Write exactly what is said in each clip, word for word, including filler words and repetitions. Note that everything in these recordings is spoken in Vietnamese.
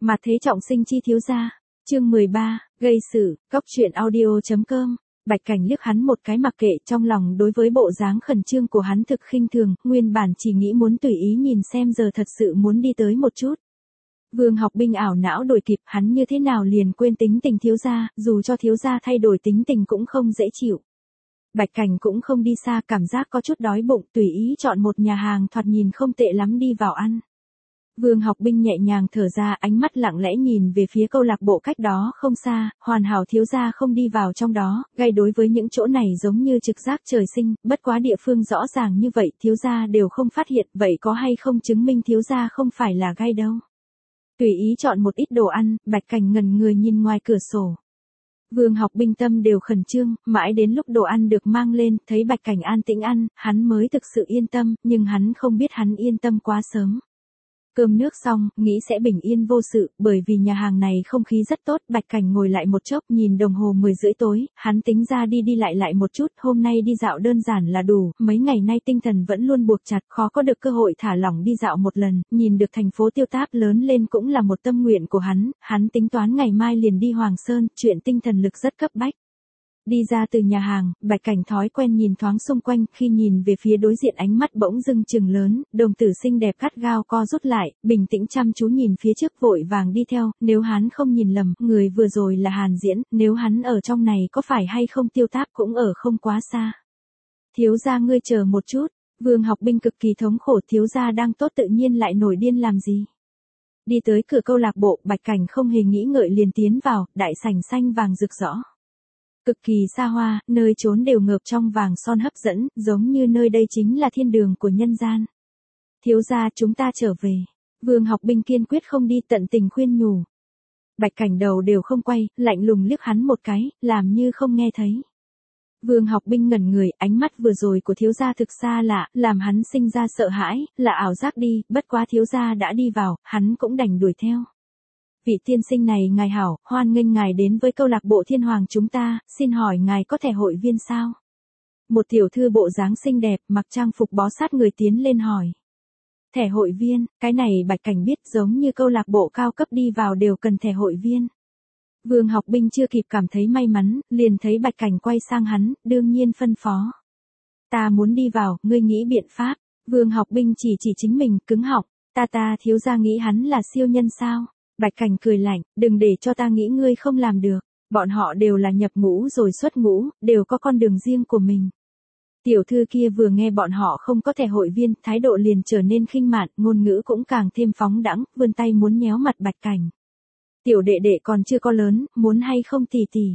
Mà thế trọng sinh chi thiếu gia. Chương mười ba, gây sự, cóc truyện audio chấm com. Bạch Cảnh liếc hắn một cái mặc kệ, trong lòng đối với bộ dáng khẩn trương của hắn thực khinh thường, nguyên bản chỉ nghĩ muốn tùy ý nhìn xem giờ thật sự muốn đi tới một chút. Vương Học Binh ảo não đổi kịp, hắn như thế nào liền quên tính tình thiếu gia, dù cho thiếu gia thay đổi tính tình cũng không dễ chịu. Bạch Cảnh cũng không đi xa, cảm giác có chút đói bụng, tùy ý chọn một nhà hàng thoạt nhìn không tệ lắm đi vào ăn. Vương Học Binh nhẹ nhàng thở ra, ánh mắt lặng lẽ nhìn về phía câu lạc bộ cách đó không xa, hoàn hảo thiếu gia không đi vào trong đó, gây đối với những chỗ này giống như trực giác trời sinh, bất quá địa phương rõ ràng như vậy thiếu gia đều không phát hiện, vậy có hay không chứng minh thiếu gia không phải là gai đâu. Tùy ý chọn một ít đồ ăn, Bạch Cảnh ngẩn người nhìn ngoài cửa sổ. Vương Học Binh tâm đều khẩn trương, mãi đến lúc đồ ăn được mang lên, thấy Bạch Cảnh an tĩnh ăn, hắn mới thực sự yên tâm, nhưng hắn không biết hắn yên tâm quá sớm. Cơm nước xong, nghĩ sẽ bình yên vô sự, bởi vì nhà hàng này không khí rất tốt, Bạch Cảnh ngồi lại một chốc, nhìn đồng hồ mười rưỡi tối, hắn tính ra đi đi lại lại một chút, hôm nay đi dạo đơn giản là đủ, mấy ngày nay tinh thần vẫn luôn buộc chặt, khó có được cơ hội thả lỏng đi dạo một lần, nhìn được thành phố Tiêu Táp lớn lên cũng là một tâm nguyện của hắn, hắn tính toán ngày mai liền đi Hoàng Sơn, chuyện tinh thần lực rất cấp bách. Đi ra từ nhà hàng, Bạch Cảnh thói quen nhìn thoáng xung quanh, khi nhìn về phía đối diện ánh mắt bỗng dưng trừng lớn, đồng tử xinh đẹp cắt gao co rút lại, bình tĩnh chăm chú nhìn phía trước vội vàng đi theo, nếu hắn không nhìn lầm, người vừa rồi là Hàn Diễn, nếu hắn ở trong này có phải hay không Tiêu Táp cũng ở không quá xa. Thiếu gia ngươi chờ một chút, Vương Học Binh cực kỳ thống khổ, thiếu gia đang tốt tự nhiên lại nổi điên làm gì. Đi tới cửa câu lạc bộ, Bạch Cảnh không hề nghĩ ngợi liền tiến vào, đại sảnh xanh vàng rực rỡ. Cực kỳ xa hoa, nơi trốn đều ngợp trong vàng son hấp dẫn, giống như nơi đây chính là thiên đường của nhân gian. Thiếu gia chúng ta trở về. Vương Học Binh kiên quyết không đi, tận tình khuyên nhủ. Bạch Cảnh đầu đều không quay, lạnh lùng liếc hắn một cái, làm như không nghe thấy. Vương Học Binh ngẩn người, ánh mắt vừa rồi của thiếu gia thực xa lạ, làm hắn sinh ra sợ hãi, là ảo giác đi, bất quá thiếu gia đã đi vào, hắn cũng đành đuổi theo. Vị tiên sinh này ngài hảo, hoan nghênh ngài đến với câu lạc bộ Thiên Hoàng chúng ta, xin hỏi ngài có thẻ hội viên sao? Một tiểu thư bộ dáng xinh đẹp, mặc trang phục bó sát người tiến lên hỏi. Thẻ hội viên, cái này Bạch Cảnh biết, giống như câu lạc bộ cao cấp đi vào đều cần thẻ hội viên. Vương Học Binh chưa kịp cảm thấy may mắn, liền thấy Bạch Cảnh quay sang hắn, đương nhiên phân phó. Ta muốn đi vào, ngươi nghĩ biện pháp. Vương Học Binh chỉ chỉ chính mình, cứng họng, ta ta thiếu gia nghĩ hắn là siêu nhân sao? Bạch Cảnh cười lạnh, đừng để cho ta nghĩ ngươi không làm được, bọn họ đều là nhập ngũ rồi xuất ngũ, đều có con đường riêng của mình. Tiểu thư kia vừa nghe bọn họ không có thẻ hội viên, thái độ liền trở nên khinh mạn, ngôn ngữ cũng càng thêm phóng đãng, vươn tay muốn nhéo mặt Bạch Cảnh. Tiểu đệ đệ còn chưa có lớn, muốn hay không tỉ tỉ.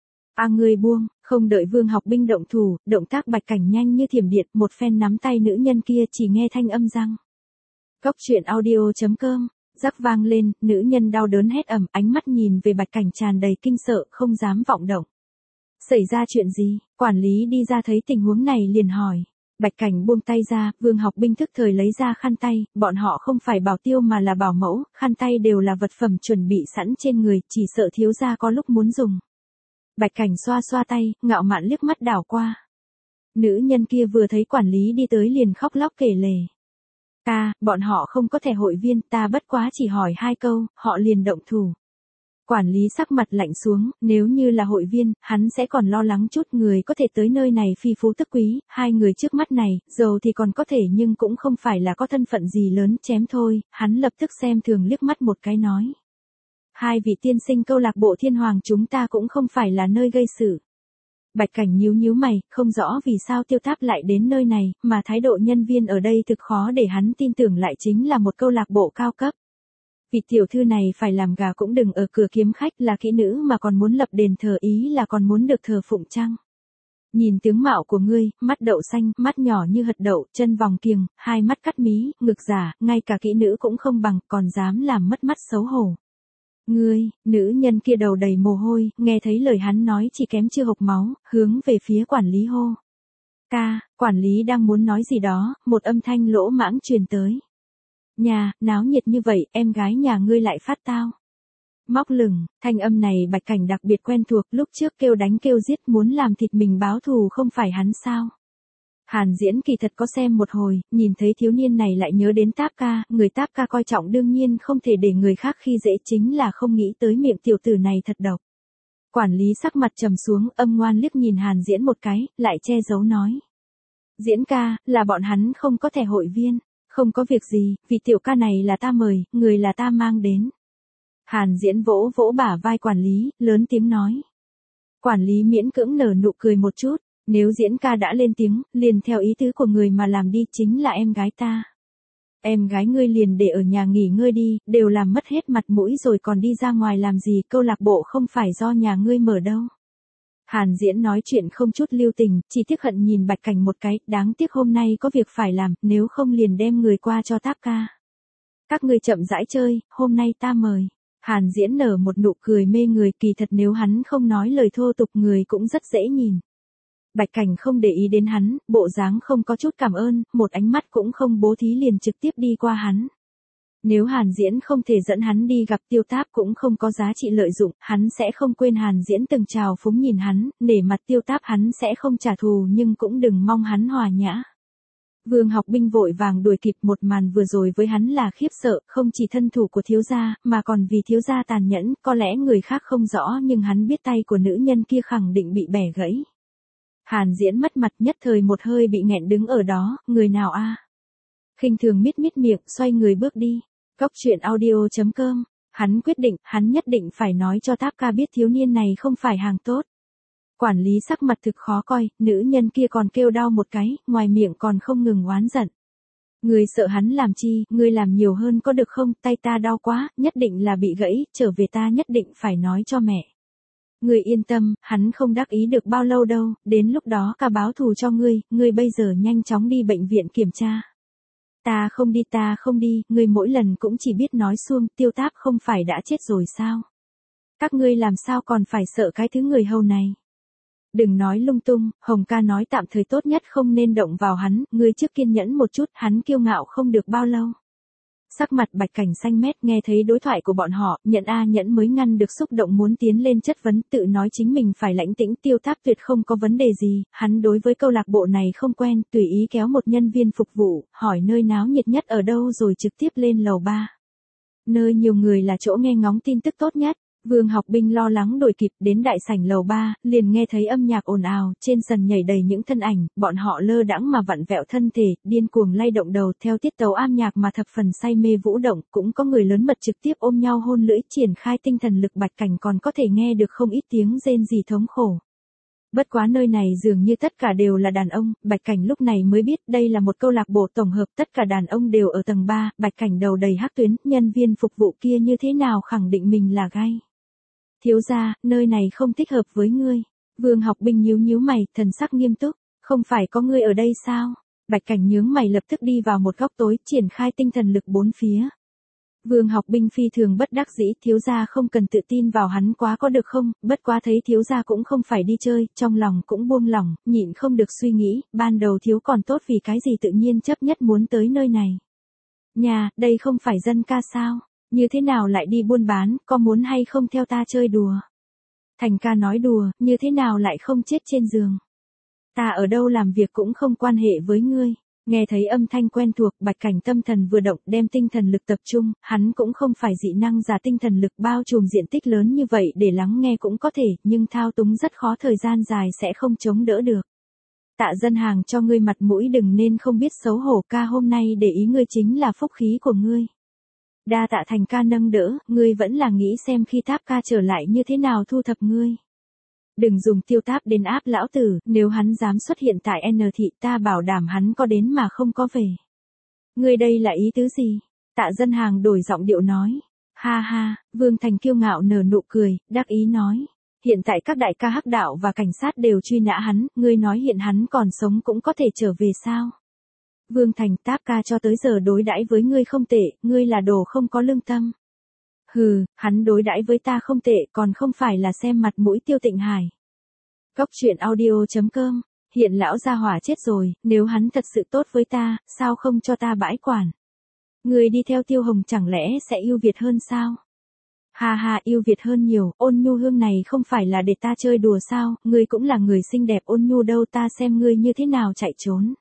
A ngươi buông, không đợi Vương Học Binh động thủ, động tác Bạch Cảnh nhanh như thiểm điện, một phen nắm tay nữ nhân kia chỉ nghe thanh âm răng. Cóc truyện audio chấm com. Rắc vang lên, nữ nhân đau đớn hét ầm, ánh mắt nhìn về Bạch Cảnh tràn đầy kinh sợ, không dám vọng động. Xảy ra chuyện gì? Quản lý đi ra thấy tình huống này liền hỏi. Bạch Cảnh buông tay ra, Vương Học Binh thức thời lấy ra khăn tay, bọn họ không phải bảo tiêu mà là bảo mẫu, khăn tay đều là vật phẩm chuẩn bị sẵn trên người, chỉ sợ thiếu gia có lúc muốn dùng. Bạch Cảnh xoa xoa tay, ngạo mạn liếc mắt đảo qua. Nữ nhân kia vừa thấy quản lý đi tới liền khóc lóc kể lể. Ta, bọn họ không có thẻ hội viên, ta bất quá chỉ hỏi hai câu, họ liền động thủ. Quản lý sắc mặt lạnh xuống, nếu như là hội viên, hắn sẽ còn lo lắng chút người có thể tới nơi này phi phú tức quý, hai người trước mắt này, giàu thì còn có thể nhưng cũng không phải là có thân phận gì lớn, chém thôi, hắn lập tức xem thường liếc mắt một cái nói. Hai vị tiên sinh câu lạc bộ Thiên Hoàng chúng ta cũng không phải là nơi gây sự. Bạch Cảnh nhíu nhíu mày, không rõ vì sao Tiêu Táp lại đến nơi này, mà thái độ nhân viên ở đây thực khó để hắn tin tưởng lại chính là một câu lạc bộ cao cấp. Vị tiểu thư này phải làm gà cũng đừng ở cửa kiếm khách, là kỹ nữ mà còn muốn lập đền thờ, ý là còn muốn được thờ phụng chăng? Nhìn tướng mạo của ngươi, mắt đậu xanh, mắt nhỏ như hật đậu, chân vòng kiềng, hai mắt cắt mí, ngực giả, ngay cả kỹ nữ cũng không bằng, còn dám làm mất mắt xấu hổ. Ngươi, nữ nhân kia đầu đầy mồ hôi, nghe thấy lời hắn nói chỉ kém chưa hộc máu, hướng về phía quản lý hô. Ca, quản lý đang muốn nói gì đó, một âm thanh lỗ mãng truyền tới. Nhà, náo nhiệt như vậy, em gái nhà ngươi lại phát tao. Móc lửng, thanh âm này Bạch Cảnh đặc biệt quen thuộc, lúc trước kêu đánh kêu giết muốn làm thịt mình báo thù không phải hắn sao. Hàn Diễn kỳ thật có xem một hồi, nhìn thấy thiếu niên này lại nhớ đến Táp ca, người Táp ca coi trọng đương nhiên không thể để người khác khi dễ, chính là không nghĩ tới miệng tiểu tử này thật độc. Quản lý sắc mặt trầm xuống, âm ngoan liếc nhìn Hàn Diễn một cái, lại che giấu nói. Diễn ca, là bọn hắn không có thẻ hội viên, không có việc gì, vì tiểu ca này là ta mời, người là ta mang đến. Hàn Diễn vỗ vỗ bả vai quản lý, lớn tiếng nói. Quản lý miễn cưỡng nở nụ cười một chút, nếu Diễn ca đã lên tiếng, liền theo ý tứ của người mà làm đi, chính là em gái ta. Em gái ngươi liền để ở nhà nghỉ ngơi đi, đều làm mất hết mặt mũi rồi còn đi ra ngoài làm gì, câu lạc bộ không phải do nhà ngươi mở đâu. Hàn Diễn nói chuyện không chút lưu tình, chỉ tiếc hận nhìn Bạch Cảnh một cái, đáng tiếc hôm nay có việc phải làm, nếu không liền đem người qua cho Táp ca. Các ngươi chậm rãi chơi, hôm nay ta mời. Hàn Diễn nở một nụ cười mê người, kỳ thật nếu hắn không nói lời thô tục người cũng rất dễ nhìn. Bạch Cảnh không để ý đến hắn, bộ dáng không có chút cảm ơn, một ánh mắt cũng không bố thí liền trực tiếp đi qua hắn. Nếu Hàn Diễn không thể dẫn hắn đi gặp Tiêu Táp cũng không có giá trị lợi dụng, hắn sẽ không quên Hàn Diễn từng trào phúng nhìn hắn, nể mặt Tiêu Táp hắn sẽ không trả thù nhưng cũng đừng mong hắn hòa nhã. Vương Học Binh vội vàng đuổi kịp, một màn vừa rồi với hắn là khiếp sợ, không chỉ thân thủ của thiếu gia, mà còn vì thiếu gia tàn nhẫn, có lẽ người khác không rõ nhưng hắn biết tay của nữ nhân kia khẳng định bị bẻ gãy. Hàn Diễn mất mặt, nhất thời một hơi bị nghẹn đứng ở đó, người nào a? Khinh thường mít mít miệng, xoay người bước đi. Góc truyện audio chấm com, hắn quyết định, hắn nhất định phải nói cho Táp ca biết thiếu niên này không phải hàng tốt. Quản lý sắc mặt thực khó coi, nữ nhân kia còn kêu đau một cái, ngoài miệng còn không ngừng oán giận. Người sợ hắn làm chi, người làm nhiều hơn có được không, tay ta đau quá, nhất định là bị gãy, trở về ta nhất định phải nói cho mẹ. Ngươi yên tâm, hắn không đắc ý được bao lâu đâu, đến lúc đó ca báo thù cho ngươi, ngươi bây giờ nhanh chóng đi bệnh viện kiểm tra. Ta không đi ta không đi, ngươi mỗi lần cũng chỉ biết nói suông, Tiêu Táp không phải đã chết rồi sao? Các ngươi làm sao còn phải sợ cái thứ người hầu này? Đừng nói lung tung, Hồng ca nói tạm thời tốt nhất không nên động vào hắn, ngươi trước kiên nhẫn một chút, hắn kiêu ngạo không được bao lâu. Sắc mặt Bạch Cảnh xanh mét, nghe thấy đối thoại của bọn họ, Nhẫn a Nhẫn mới ngăn được xúc động muốn tiến lên chất vấn, tự nói chính mình phải lãnh tĩnh, Tiêu Táp tuyệt không có vấn đề gì, hắn đối với câu lạc bộ này không quen, tùy ý kéo một nhân viên phục vụ, hỏi nơi náo nhiệt nhất ở đâu rồi trực tiếp lên lầu ba. Nơi nhiều người là chỗ nghe ngóng tin tức tốt nhất. Vương Học Binh lo lắng đuổi kịp, đến đại sảnh lầu ba, liền nghe thấy âm nhạc ồn ào, trên sân nhảy đầy những thân ảnh, bọn họ lơ đãng mà vặn vẹo thân thể, điên cuồng lay động đầu theo tiết tấu âm nhạc mà thập phần say mê vũ động, cũng có người lớn mật trực tiếp ôm nhau hôn lưỡi, triển khai tinh thần lực. Bạch Cảnh còn có thể nghe được không ít tiếng rên rỉ thống khổ. Bất quá nơi này dường như tất cả đều là đàn ông, Bạch Cảnh lúc này mới biết đây là một câu lạc bộ tổng hợp, tất cả đàn ông đều ở tầng ba, Bạch Cảnh đầu đầy hắc tuyến, nhân viên phục vụ kia như thế nào khẳng định mình là gay. Thiếu gia, nơi này không thích hợp với ngươi. Vương Học Binh nhíu nhíu mày, thần sắc nghiêm túc, không phải có ngươi ở đây sao? Bạch Cảnh nhướng mày lập tức đi vào một góc tối, triển khai tinh thần lực bốn phía. Vương Học Binh phi thường bất đắc dĩ, thiếu gia không cần tự tin vào hắn quá có được không, bất quá thấy thiếu gia cũng không phải đi chơi, trong lòng cũng buông lỏng, nhịn không được suy nghĩ, ban đầu thiếu còn tốt vì cái gì tự nhiên chấp nhất muốn tới nơi này. Nhà, đây không phải dân ca sao? Như thế nào lại đi buôn bán, có muốn hay không theo ta chơi đùa? Thành ca nói đùa, như thế nào lại không chết trên giường? Ta ở đâu làm việc cũng không quan hệ với ngươi. Nghe thấy âm thanh quen thuộc, Bạch Cảnh tâm thần vừa động, đem tinh thần lực tập trung, hắn cũng không phải dị năng giả tinh thần lực bao trùm diện tích lớn như vậy để lắng nghe cũng có thể, nhưng thao túng rất khó, thời gian dài sẽ không chống đỡ được. Tạ Dân Hàng cho ngươi mặt mũi, đừng nên không biết xấu hổ, ca hôm nay để ý ngươi chính là phúc khí của ngươi. Đa tạ Thành ca nâng đỡ, ngươi vẫn là nghĩ xem khi Táp ca trở lại như thế nào thu thập ngươi. Đừng dùng Tiêu Táp đến áp lão tử, nếu hắn dám xuất hiện tại N thị ta bảo đảm hắn có đến mà không có về. Ngươi đây là ý tứ gì? Tạ Dân Hàng đổi giọng điệu nói. Ha ha, Vương Thành kiêu ngạo nở nụ cười, đắc ý nói. Hiện tại các đại ca hắc đạo và cảnh sát đều truy nã hắn, ngươi nói hiện hắn còn sống cũng có thể trở về sao? Vương Thành, Táp ca cho tới giờ đối đãi với ngươi không tệ, ngươi là đồ không có lương tâm. Hừ, hắn đối đãi với ta không tệ, còn không phải là xem mặt mũi Tiêu Tịnh Hải. Góc truyện audio chấm com, hiện lão gia hỏa chết rồi, nếu hắn thật sự tốt với ta, sao không cho ta bãi quản? Ngươi đi theo Tiêu Hồng chẳng lẽ sẽ ưu việt hơn sao? Ha ha, yêu Việt hơn nhiều, Ôn Nhu hương này không phải là để ta chơi đùa sao, ngươi cũng là người xinh đẹp Ôn Nhu đâu, ta xem ngươi như thế nào chạy trốn.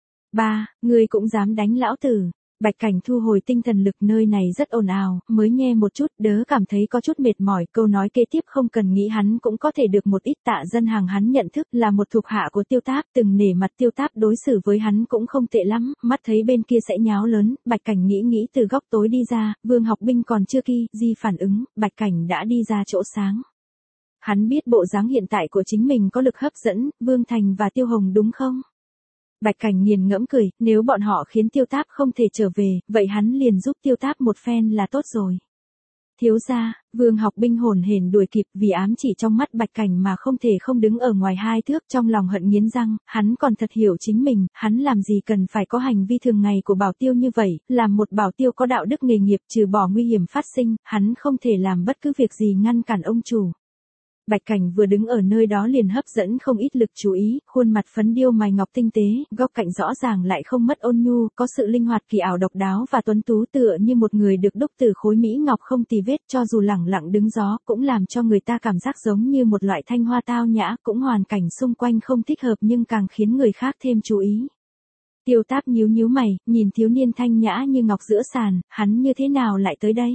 Ba, ngươi cũng dám đánh lão tử. Bạch Cảnh thu hồi tinh thần lực, nơi này rất ồn ào, mới nghe một chút đớ cảm thấy có chút mệt mỏi, câu nói kế tiếp không cần nghĩ hắn cũng có thể được một ít. Tạ Dân Hàng hắn nhận thức là một thuộc hạ của Tiêu Táp, từng nể mặt Tiêu Táp đối xử với hắn cũng không tệ lắm, mắt thấy bên kia sẽ nháo lớn, Bạch Cảnh nghĩ nghĩ từ góc tối đi ra, Vương Học Binh còn chưa ki, gì phản ứng, Bạch Cảnh đã đi ra chỗ sáng. Hắn biết bộ dáng hiện tại của chính mình có lực hấp dẫn, Vương Thành và Tiêu Hồng đúng không? Bạch Cảnh nghiền ngẫm cười, nếu bọn họ khiến Tiêu Táp không thể trở về, vậy hắn liền giúp Tiêu Táp một phen là tốt rồi. Thiếu gia, Vương Học Binh hồn hển đuổi kịp, vì ám chỉ trong mắt Bạch Cảnh mà không thể không đứng ở ngoài hai thước, trong lòng hận nghiến răng, hắn còn thật hiểu chính mình, hắn làm gì cần phải có hành vi thường ngày của bảo tiêu như vậy, làm một bảo tiêu có đạo đức nghề nghiệp, trừ bỏ nguy hiểm phát sinh, hắn không thể làm bất cứ việc gì ngăn cản ông chủ. Bạch Cảnh vừa đứng ở nơi đó liền hấp dẫn không ít lực chú ý, khuôn mặt phấn điêu mày ngọc tinh tế, góc cạnh rõ ràng lại không mất ôn nhu, có sự linh hoạt kỳ ảo độc đáo và tuấn tú, tựa như một người được đúc từ khối mỹ ngọc không tì vết, cho dù lẳng lặng đứng gió, cũng làm cho người ta cảm giác giống như một loại thanh hoa tao nhã, cũng hoàn cảnh xung quanh không thích hợp nhưng càng khiến người khác thêm chú ý. Tiêu Táp nhíu nhíu mày, nhìn thiếu niên thanh nhã như ngọc giữa sàn, hắn như thế nào lại tới đây?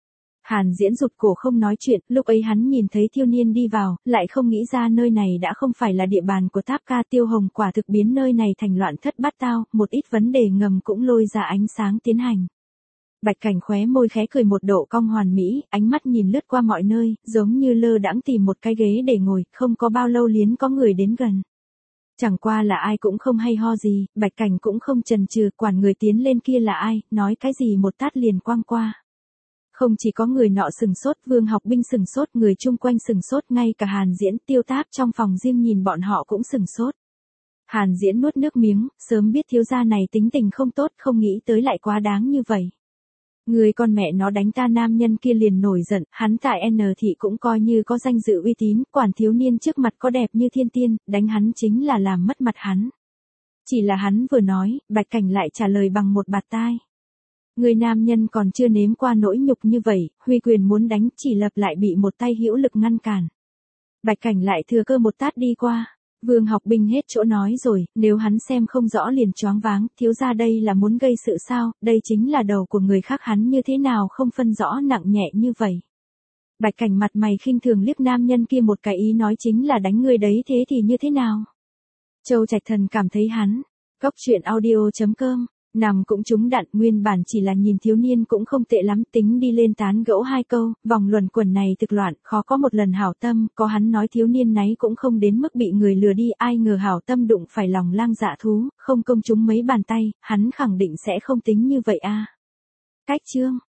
Hàn Diễn rụt cổ không nói chuyện, lúc ấy hắn nhìn thấy thiếu niên đi vào, lại không nghĩ ra nơi này đã không phải là địa bàn của Táp ca. Tiêu Hồng quả thực biến nơi này thành loạn thất bát tao, một ít vấn đề ngầm cũng lôi ra ánh sáng tiến hành. Bạch Cảnh khóe môi khẽ cười một độ cong hoàn mỹ, ánh mắt nhìn lướt qua mọi nơi, giống như lơ đãng tìm một cái ghế để ngồi, không có bao lâu liền có người đến gần. Chẳng qua là ai cũng không hay ho gì, Bạch Cảnh cũng không chần chừ, quản người tiến lên kia là ai, nói cái gì một tát liền quăng qua. Không chỉ có người nọ sừng sốt, Vương Học Binh sừng sốt, người chung quanh sừng sốt, ngay cả Hàn Diễn, Tiêu Táp trong phòng riêng nhìn bọn họ cũng sừng sốt. Hàn Diễn nuốt nước miếng, sớm biết thiếu gia này tính tình không tốt, không nghĩ tới lại quá đáng như vậy. Người con mẹ nó đánh ta, nam nhân kia liền nổi giận, hắn tại N thị cũng coi như có danh dự uy tín, quản thiếu niên trước mặt có đẹp như thiên tiên, đánh hắn chính là làm mất mặt hắn. Chỉ là hắn vừa nói, Bạch Cảnh lại trả lời bằng một bạt tai. Người nam nhân còn chưa nếm qua nỗi nhục như vậy, huy quyền muốn đánh, chỉ lập lại bị một tay hữu lực ngăn cản. Bạch Cảnh lại thừa cơ một tát đi qua. Vương Học Binh hết chỗ nói rồi, nếu hắn xem không rõ liền choáng váng, thiếu gia đây là muốn gây sự sao, đây chính là đầu của người khác, hắn như thế nào không phân rõ nặng nhẹ như vậy. Bạch Cảnh mặt mày khinh thường liếc nam nhân kia một cái, ý nói chính là đánh người đấy, thế thì như thế nào? Châu Trạch Thần cảm thấy hắn, góc truyện audio chấm com. Nằm cũng trúng đạn, nguyên bản chỉ là nhìn thiếu niên cũng không tệ lắm, tính đi lên tán gẫu hai câu, vòng luẩn quẩn này thực loạn, khó có một lần hảo tâm, có hắn nói thiếu niên náy cũng không đến mức bị người lừa đi, ai ngờ hảo tâm đụng phải lòng lang dạ thú, không công chúng mấy bàn tay, hắn khẳng định sẽ không tính như vậy a. Cách chương